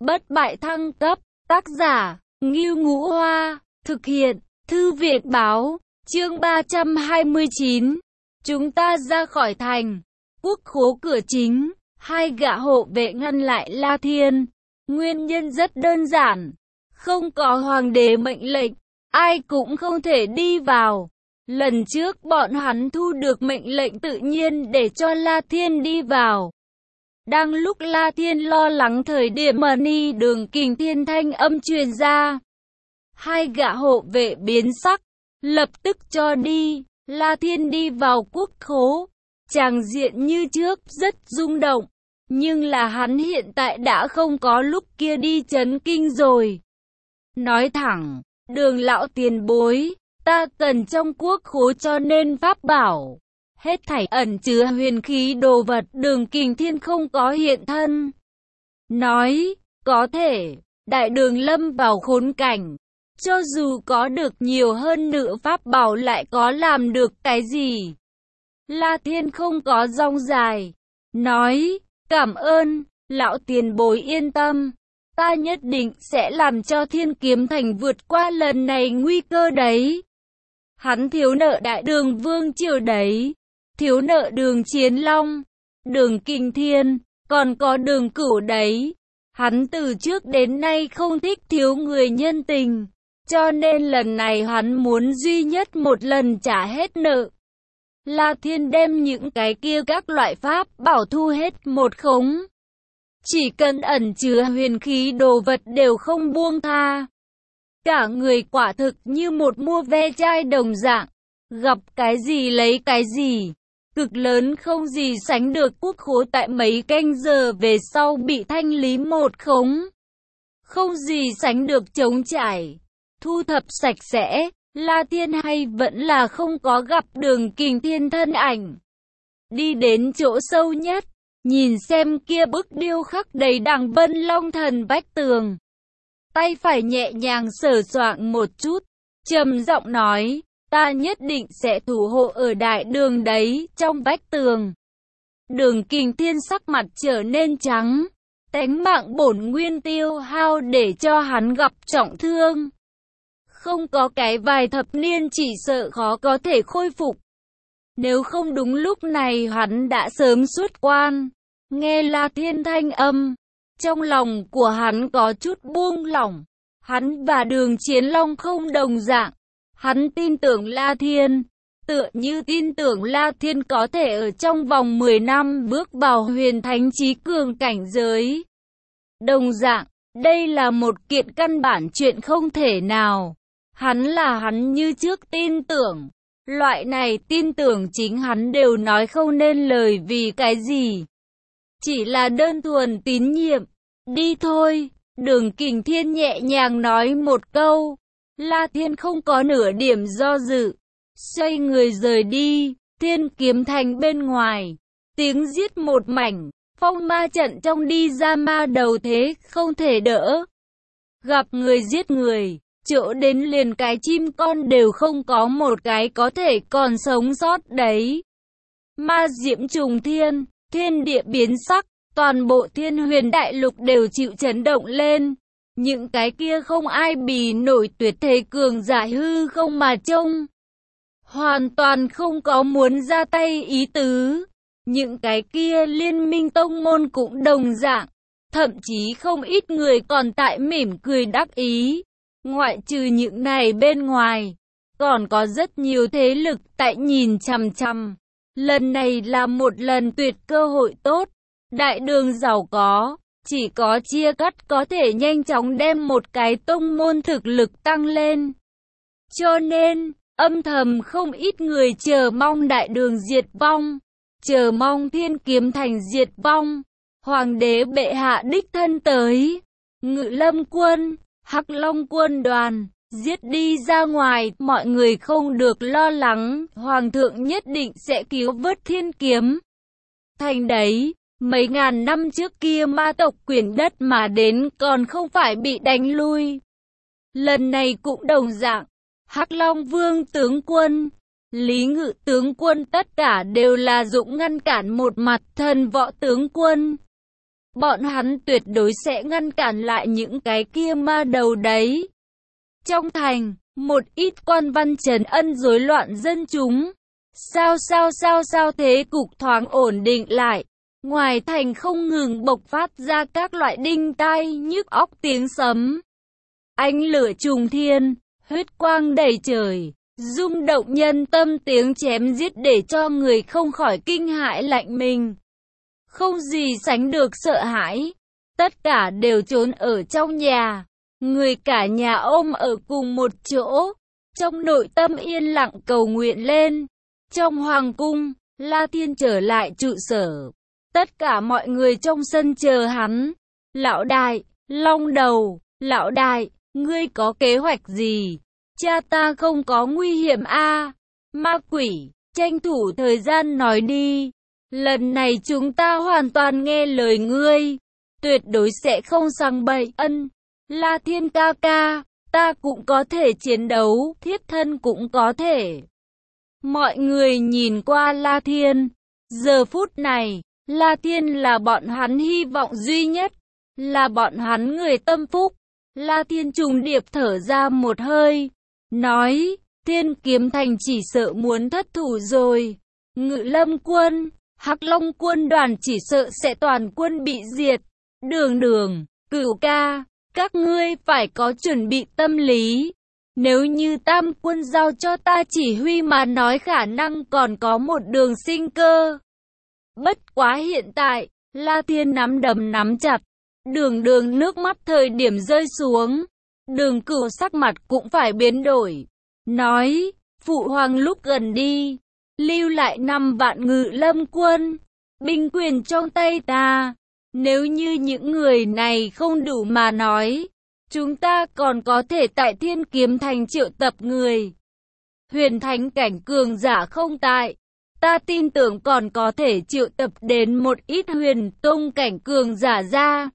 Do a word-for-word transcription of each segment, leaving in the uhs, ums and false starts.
bất bại thăng cấp, tác giả, Ngưu Ngũ Hoa, thực hiện, Thư viện Báo, chương ba trăm hai mươi chín. Chúng ta ra khỏi thành, quốc khố cửa chính, hai gã hộ vệ ngăn lại La Thiên. Nguyên nhân rất đơn giản, không có hoàng đế mệnh lệnh, ai cũng không thể đi vào. Lần trước bọn hắn thu được mệnh lệnh tự nhiên để cho La Thiên đi vào. Đang lúc La Thiên lo lắng thời điểm mà ni đường kình thiên thanh âm truyền ra. Hai gã hộ vệ biến sắc, lập tức cho đi. La Thiên đi vào quốc khố, tràng diện như trước rất rung động. Nhưng là hắn hiện tại đã không có lúc kia đi chấn kinh rồi. Nói thẳng, Đường lão tiền bối, ta cần trong quốc khố cho nên pháp bảo. Hết thảy ẩn chứa huyền khí đồ vật Đường Kình Thiên không có hiện thân. Nói, có thể, đại đường lâm vào khốn cảnh. Cho dù có được nhiều hơn nữa pháp bảo lại có làm được cái gì? La Thiên không có rong dài. Nói, cảm ơn, lão tiền bối yên tâm. Ta nhất định sẽ làm cho Thiên Kiếm Thành vượt qua lần này nguy cơ đấy. Hắn thiếu nợ đại đường vương triều đấy. Thiếu nợ Đường Chiến Long, Đường Kình Thiên, còn có Đường Cửu đấy. Hắn từ trước đến nay không thích thiếu người nhân tình. Cho nên lần này hắn muốn duy nhất một lần trả hết nợ. La Thiên đem những cái kia các loại pháp bảo thu hết một khống. Chỉ cần ẩn chứa huyền khí đồ vật đều không buông tha. Cả người quả thực như một mua ve chai đồng dạng. Gặp cái gì lấy cái gì. Cực lớn không gì sánh được quốc khố tại mấy canh giờ về sau bị thanh lý một khống. Không gì sánh được trống trải. Thu thập sạch sẽ, La Thiên hay vẫn là không có gặp Đường Kình Thiên thân ảnh. Đi đến chỗ sâu nhất, nhìn xem kia bức điêu khắc đầy đằng Vân Long Thần vách tường. Tay phải nhẹ nhàng sờ soạng một chút, trầm giọng nói, ta nhất định sẽ thủ hộ ở đại đường đấy, trong vách tường. Đường Kình Thiên sắc mặt trở nên trắng, tánh mạng bổn nguyên tiêu hao để cho hắn gặp trọng thương. Không có cái vài thập niên chỉ sợ khó có thể khôi phục. Nếu không đúng lúc này hắn đã sớm xuất quan. Nghe La Thiên thanh âm, trong lòng của hắn có chút buông lỏng. Hắn và Đường Chiến Long không đồng dạng. Hắn tin tưởng La Thiên, tựa như tin tưởng La Thiên có thể ở trong vòng mười năm bước vào huyền thánh chí cường cảnh giới. Đồng dạng, đây là một kiện căn bản chuyện không thể nào. Hắn là hắn như trước tin tưởng. Loại này tin tưởng chính hắn đều nói không nên lời vì cái gì. Chỉ là đơn thuần tín nhiệm. Đi thôi, Đường Kình Thiên nhẹ nhàng nói một câu. La Thiên không có nửa điểm do dự. Xoay người rời đi. Thiên Kiếm Thành bên ngoài. Tiếng giết một mảnh. Phong ma trận trong đi ra ma đầu thế không thể đỡ. Gặp người giết người. Chỗ đến liền cái chim con đều không có một cái có thể còn sống sót đấy. Ma diễm trùng thiên, thiên địa biến sắc, toàn bộ thiên huyền đại lục đều chịu chấn động lên. Những cái kia không ai bì nổi tuyệt thế cường giả hư không mà trông. Hoàn toàn không có muốn ra tay ý tứ. Những cái kia liên minh tông môn cũng đồng dạng. Thậm chí không ít người còn tại mỉm cười đắc ý. Ngoại trừ những này bên ngoài, còn có rất nhiều thế lực tại nhìn chằm chằm. Lần này là một lần tuyệt cơ hội tốt. Đại đường giàu có, chỉ có chia cắt có thể nhanh chóng đem một cái tông môn thực lực tăng lên. Cho nên, âm thầm không ít người chờ mong đại đường diệt vong, chờ mong Thiên Kiếm Thành diệt vong. Hoàng đế bệ hạ đích thân tới, Ngự Lâm quân, Hắc Long quân đoàn, giết đi ra ngoài, mọi người không được lo lắng, Hoàng thượng nhất định sẽ cứu vớt Thiên Kiếm Thành đấy. Mấy ngàn năm trước kia ma tộc quyển đất mà đến còn không phải bị đánh lui. Lần này cũng đồng dạng, Hắc Long Vương tướng quân, Lý Ngự tướng quân tất cả đều là dũng ngăn cản một mặt thần võ tướng quân. bọn hắn tuyệt đối sẽ ngăn cản lại những cái kia ma đầu đấy. Trong thành, một ít quan văn trấn ân rối loạn dân chúng. Sao sao sao sao thế cục thoáng ổn định lại. Ngoài thành không ngừng bộc phát ra các loại đinh tai nhức óc tiếng sấm. Ánh lửa trùng thiên, huyết quang đầy trời, rung động nhân tâm tiếng chém giết để cho người không khỏi kinh hãi lạnh mình. Không gì sánh được sợ hãi. Tất cả đều trốn ở trong nhà. Người cả nhà ôm ở cùng một chỗ. Trong nội tâm yên lặng cầu nguyện lên. Trong hoàng cung, La Thiên trở lại trụ sở. Tất cả mọi người trong sân chờ hắn. Lão đại, Long Đầu, lão đại, ngươi có kế hoạch gì? Cha ta không có nguy hiểm a à? Ma quỷ, tranh thủ thời gian nói đi. Lần này chúng ta hoàn toàn nghe lời ngươi. Tuyệt đối sẽ không sang bậy. Ân, La Thiên ca ca, ta cũng có thể chiến đấu, thiếp thân cũng có thể. Mọi người nhìn qua La Thiên. Giờ phút này, La Thiên là bọn hắn hy vọng duy nhất. Là bọn hắn người tâm phúc. La Thiên trùng điệp thở ra một hơi. Nói, Thiên Kiếm Thành chỉ sợ muốn thất thủ rồi. Ngự Lâm quân, Hắc Long quân đoàn chỉ sợ sẽ toàn quân bị diệt. Đường Đường, Cửu ca, các ngươi phải có chuẩn bị tâm lý. Nếu như Tam quân giao cho ta chỉ huy mà nói khả năng còn có một đường sinh cơ. Bất quá hiện tại, La Thiên nắm đấm nắm chặt. Đường Đường nước mắt thời điểm rơi xuống. Đường Cửu sắc mặt cũng phải biến đổi. Nói, phụ hoàng lúc gần đi, lưu lại năm vạn Ngự Lâm quân. Binh quyền trong tay ta. Nếu như những người này không đủ mà nói, chúng ta còn có thể tại Thiên Kiếm Thành triệu tập người. Huyền thánh cảnh cường giả không tại. Ta tin tưởng còn có thể triệu tập đến một ít huyền tông cảnh cường giả ra.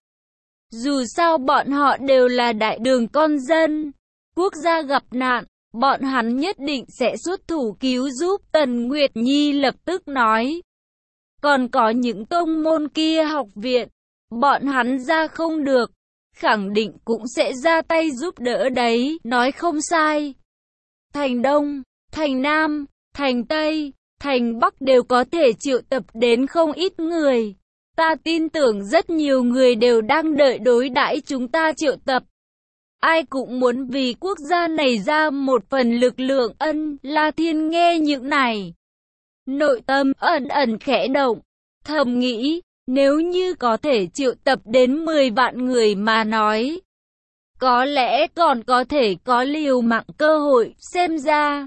Dù sao bọn họ đều là đại đường con dân. Quốc gia gặp nạn, bọn hắn nhất định sẽ xuất thủ cứu giúp. Tần Nguyệt Nhi lập tức nói. Còn có những tông môn kia học viện, bọn hắn ra không được, khẳng định cũng sẽ ra tay giúp đỡ đấy. Nói không sai. Thành Đông, Thành Nam, Thành Tây, Thành Bắc đều có thể triệu tập đến không ít người. Ta tin tưởng rất nhiều người đều đang đợi đối đãi chúng ta triệu tập. Ai cũng muốn vì quốc gia này ra một phần lực lượng. Ân, La Thiên nghe những này. Nội tâm ẩn ẩn khẽ động. Thầm nghĩ, nếu như có thể triệu tập đến mười vạn người mà nói. Có lẽ còn có thể có liều mạng cơ hội. Xem ra,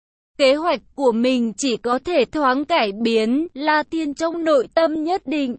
kế hoạch của mình chỉ có thể thoáng cải biến. La Thiên trong nội tâm nhất định.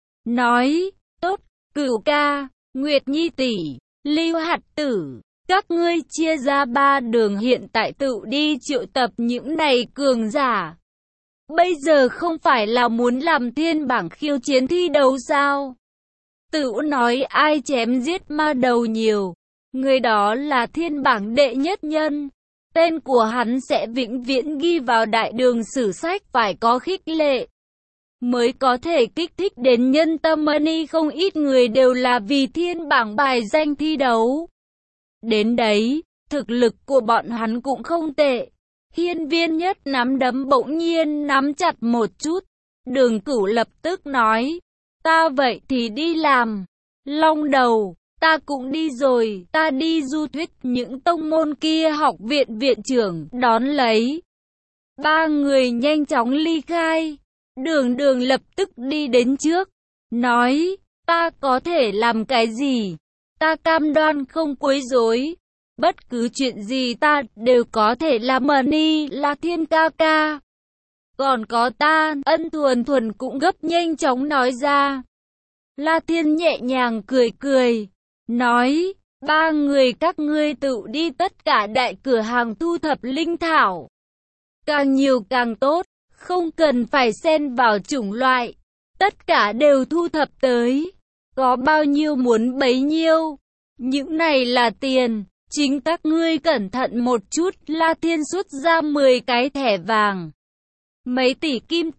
Nói, tốt, Cửu ca, Nguyệt Nhi tỷ, Lưu Hạt tử, các ngươi chia ra ba đường hiện tại tự đi triệu tập những này cường giả. Bây giờ không phải là muốn làm thiên bảng khiêu chiến thi đấu sao? Tự nói ai chém giết ma đầu nhiều, người đó là thiên bảng đệ nhất nhân. Tên của hắn sẽ vĩnh viễn ghi vào đại đường sử sách, phải có khích lệ mới có thể kích thích đến nhân tâm. Money không ít người đều là vì thiên bảng bài danh thi đấu. Đến đấy, thực lực của bọn hắn cũng không tệ. Hiên Viên Nhất nắm đấm bỗng nhiên nắm chặt một chút. Đường Cửu lập tức nói, ta vậy thì đi làm. Long Đầu, ta cũng đi rồi. Ta đi du thuyết những tông môn kia. Học viện viện trưởng đón lấy. Ba người nhanh chóng ly khai. Đường Đường lập tức đi đến trước, nói, ta có thể làm cái gì? Ta cam đoan không quấy rối. Bất cứ chuyện gì ta đều có thể làm. Money, La Thiên ca ca. Còn có ta, Ân Thuần Thuần cũng gấp nhanh chóng nói ra. La Thiên nhẹ nhàng cười cười, nói, ba người các ngươi tự đi tất cả đại cửa hàng thu thập linh thảo. Càng nhiều càng tốt. Không cần phải xen vào chủng loại. Tất cả đều thu thập tới. Có bao nhiêu muốn bấy nhiêu. Những này là tiền. Chính các ngươi cẩn thận một chút. La Thiên xuất ra mười cái thẻ vàng. Mấy tỷ kim tệ.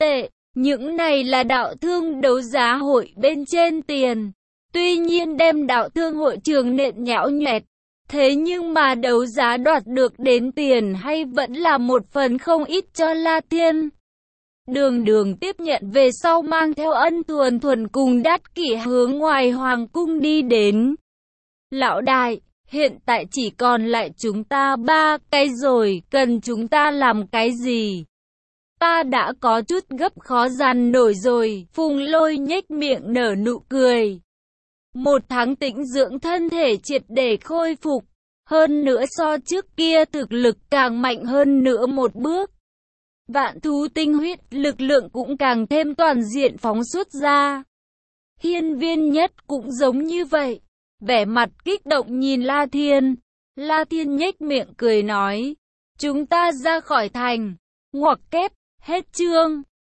Những này là đạo thương đấu giá hội bên trên tiền. Tuy nhiên đem đạo thương hội trường nện nhão nhoẹt. Thế nhưng mà đấu giá đoạt được đến tiền hay vẫn là một phần không ít cho La Thiên. Đường Đường tiếp nhận về sau mang theo Ân Thuần Thuần cùng Đát Kỷ hướng ngoài hoàng cung đi đến. Lão đại, hiện tại chỉ còn lại chúng ta ba cái rồi, cần chúng ta làm cái gì? Ta đã có chút gấp khó dằn nổi rồi, Phùng Lôi nhếch miệng nở nụ cười. Một tháng tĩnh dưỡng thân thể triệt để khôi phục, hơn nữa so trước kia thực lực càng mạnh hơn nữa một bước. Vạn thú tinh huyết lực lượng cũng càng thêm toàn diện phóng xuất ra. Hiên Viên Nhất cũng giống như vậy, vẻ mặt kích động nhìn La Thiên. La Thiên nhếch miệng cười nói, chúng ta ra khỏi thành, ngoặc kép, hết chương.